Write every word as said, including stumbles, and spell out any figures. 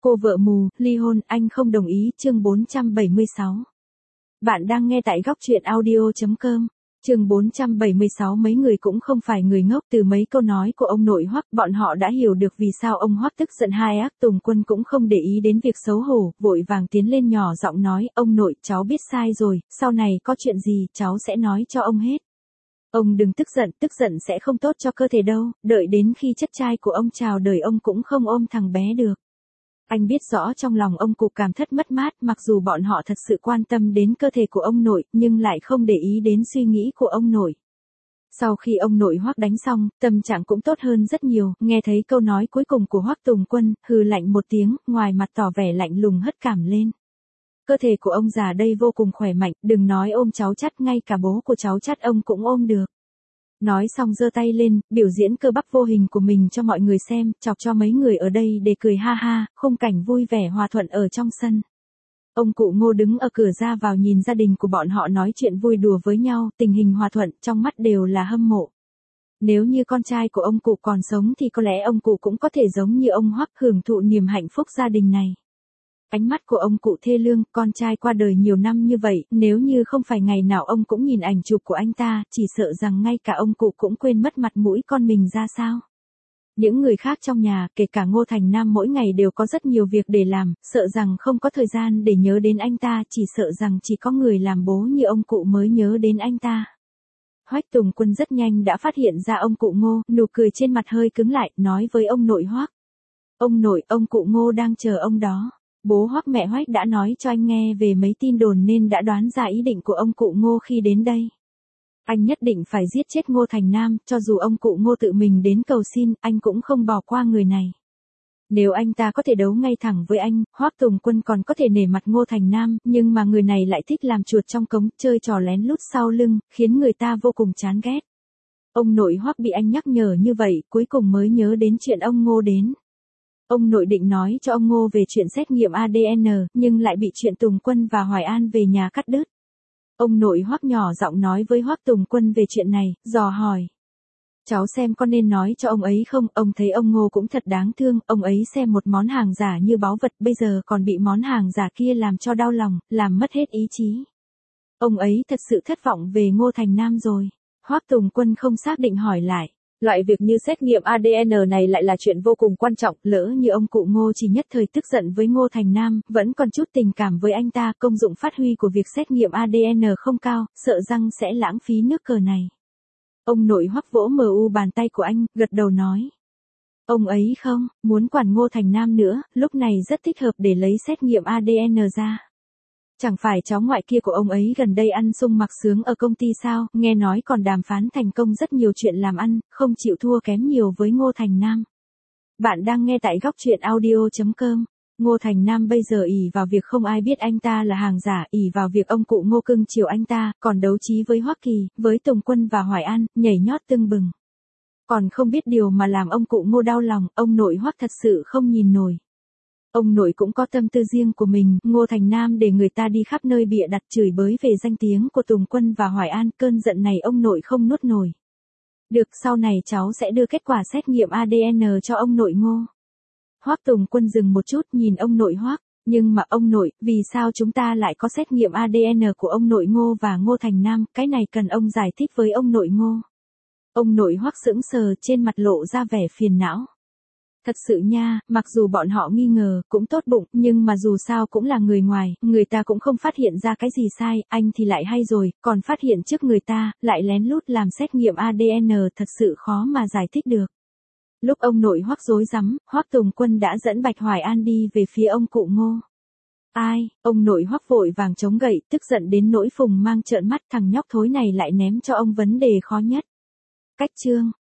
Cô vợ mù, ly hôn, anh không đồng ý, chương bốn trăm bảy mươi sáu. Bạn đang nghe tại góc truyện audio chấm com. Chương bốn trăm bảy mươi sáu. Mấy người cũng không phải người ngốc, từ mấy câu nói của ông nội Hoắc, bọn họ đã hiểu được vì sao ông Hoắc tức giận. Hai ác Tùng Quân cũng không để ý đến việc xấu hổ, vội vàng tiến lên nhỏ giọng nói, ông nội, cháu biết sai rồi, sau này có chuyện gì, cháu sẽ nói cho ông hết. Ông đừng tức giận, tức giận sẽ không tốt cho cơ thể đâu, đợi đến khi chất trai của ông chào đời ông cũng không ôm thằng bé được. Anh biết rõ trong lòng ông cụ cảm thất mất mát, mặc dù bọn họ thật sự quan tâm đến cơ thể của ông nội, nhưng lại không để ý đến suy nghĩ của ông nội. Sau khi ông nội Hoắc đánh xong, tâm trạng cũng tốt hơn rất nhiều, nghe thấy câu nói cuối cùng của Hoắc Tùng Quân, hừ lạnh một tiếng, ngoài mặt tỏ vẻ lạnh lùng hất cảm lên. Cơ thể của ông già đây vô cùng khỏe mạnh, đừng nói ôm cháu chắt, ngay cả bố của cháu chắt ông cũng ôm được. Nói xong giơ tay lên, biểu diễn cơ bắp vô hình của mình cho mọi người xem, chọc cho mấy người ở đây để cười ha ha, khung cảnh vui vẻ hòa thuận ở trong sân. Ông cụ Ngô đứng ở cửa ra vào nhìn gia đình của bọn họ nói chuyện vui đùa với nhau, tình hình hòa thuận, trong mắt đều là hâm mộ. Nếu như con trai của ông cụ còn sống thì có lẽ ông cụ cũng có thể giống như ông Hoắc hưởng thụ niềm hạnh phúc gia đình này. Ánh mắt của ông cụ thê lương, con trai qua đời nhiều năm như vậy, nếu như không phải ngày nào ông cũng nhìn ảnh chụp của anh ta, chỉ sợ rằng ngay cả ông cụ cũng quên mất mặt mũi con mình ra sao. Những người khác trong nhà, kể cả Ngô Thành Nam mỗi ngày đều có rất nhiều việc để làm, sợ rằng không có thời gian để nhớ đến anh ta, chỉ sợ rằng chỉ có người làm bố như ông cụ mới nhớ đến anh ta. Hoắc Tùng Quân rất nhanh đã phát hiện ra ông cụ Ngô, nụ cười trên mặt hơi cứng lại, nói với ông nội Hoắc. Ông nội, ông cụ Ngô đang chờ ông đó. Bố Hoắc mẹ Hoắc đã nói cho anh nghe về mấy tin đồn nên đã đoán ra ý định của ông cụ Ngô khi đến đây. Anh nhất định phải giết chết Ngô Thành Nam, cho dù ông cụ Ngô tự mình đến cầu xin, anh cũng không bỏ qua người này. Nếu anh ta có thể đấu ngay thẳng với anh, Hoắc Tùng Quân còn có thể nể mặt Ngô Thành Nam, nhưng mà người này lại thích làm chuột trong cống, chơi trò lén lút sau lưng, khiến người ta vô cùng chán ghét. Ông nội Hoắc bị anh nhắc nhở như vậy, cuối cùng mới nhớ đến chuyện ông Ngô đến. Ông nội định nói cho ông Ngô về chuyện xét nghiệm a đê en, nhưng lại bị chuyện Tùng Quân và Hoài An về nhà cắt đứt. Ông nội Hoắc nhỏ giọng nói với Hoắc Tùng Quân về chuyện này, dò hỏi. Cháu xem có nên nói cho ông ấy không, ông thấy ông Ngô cũng thật đáng thương, ông ấy xem một món hàng giả như báu vật bây giờ còn bị món hàng giả kia làm cho đau lòng, làm mất hết ý chí. Ông ấy thật sự thất vọng về Ngô Thành Nam rồi. Hoắc Tùng Quân không xác định hỏi lại. Loại việc như xét nghiệm a đê en này lại là chuyện vô cùng quan trọng, lỡ như ông cụ Ngô chỉ nhất thời tức giận với Ngô Thành Nam, vẫn còn chút tình cảm với anh ta, công dụng phát huy của việc xét nghiệm a đê en không cao, sợ rằng sẽ lãng phí nước cờ này. Ông nội Hoắc vỗ mờ u bàn tay của anh, gật đầu nói. Ông ấy không, muốn quản Ngô Thành Nam nữa, lúc này rất thích hợp để lấy xét nghiệm a đê en ra. Chẳng phải cháu ngoại kia của ông ấy gần đây ăn sung mặc sướng ở công ty sao, nghe nói còn đàm phán thành công rất nhiều chuyện làm ăn, không chịu thua kém nhiều với Ngô Thành Nam. Bạn đang nghe tại góc truyện audio chấm com. Ngô Thành Nam bây giờ ỷ vào việc không ai biết anh ta là hàng giả, ỷ vào việc ông cụ Ngô cưng chiều anh ta, còn đấu trí với Hoắc Kỳ, với Tùng Quân và Hoài An, nhảy nhót tưng bừng. Còn không biết điều mà làm ông cụ Ngô đau lòng, ông nội Hoắc thật sự không nhìn nổi. Ông nội cũng có tâm tư riêng của mình, Ngô Thành Nam để người ta đi khắp nơi bịa đặt chửi bới về danh tiếng của Tùng Quân và Hoài An, cơn giận này ông nội không nuốt nổi. Được, sau này cháu sẽ đưa kết quả xét nghiệm a đê en cho ông nội Ngô. Hoắc Tùng Quân dừng một chút nhìn ông nội Hoắc, nhưng mà ông nội, vì sao chúng ta lại có xét nghiệm a đê en của ông nội Ngô và Ngô Thành Nam, cái này cần ông giải thích với ông nội Ngô. Ông nội Hoắc sững sờ, trên mặt lộ ra vẻ phiền não. Thật sự nha, mặc dù bọn họ nghi ngờ, cũng tốt bụng, nhưng mà dù sao cũng là người ngoài, người ta cũng không phát hiện ra cái gì sai, anh thì lại hay rồi, còn phát hiện trước người ta, lại lén lút làm xét nghiệm a đê en, thật sự khó mà giải thích được. Lúc ông nội Hoắc rối rắm, Hoắc Tùng Quân đã dẫn Bạch Hoài An đi về phía ông cụ Ngô. Ai, ông nội Hoắc vội vàng chống gậy, tức giận đến nỗi Phùng Mang trợn mắt, thằng nhóc thối này lại ném cho ông vấn đề khó nhất. Cách chương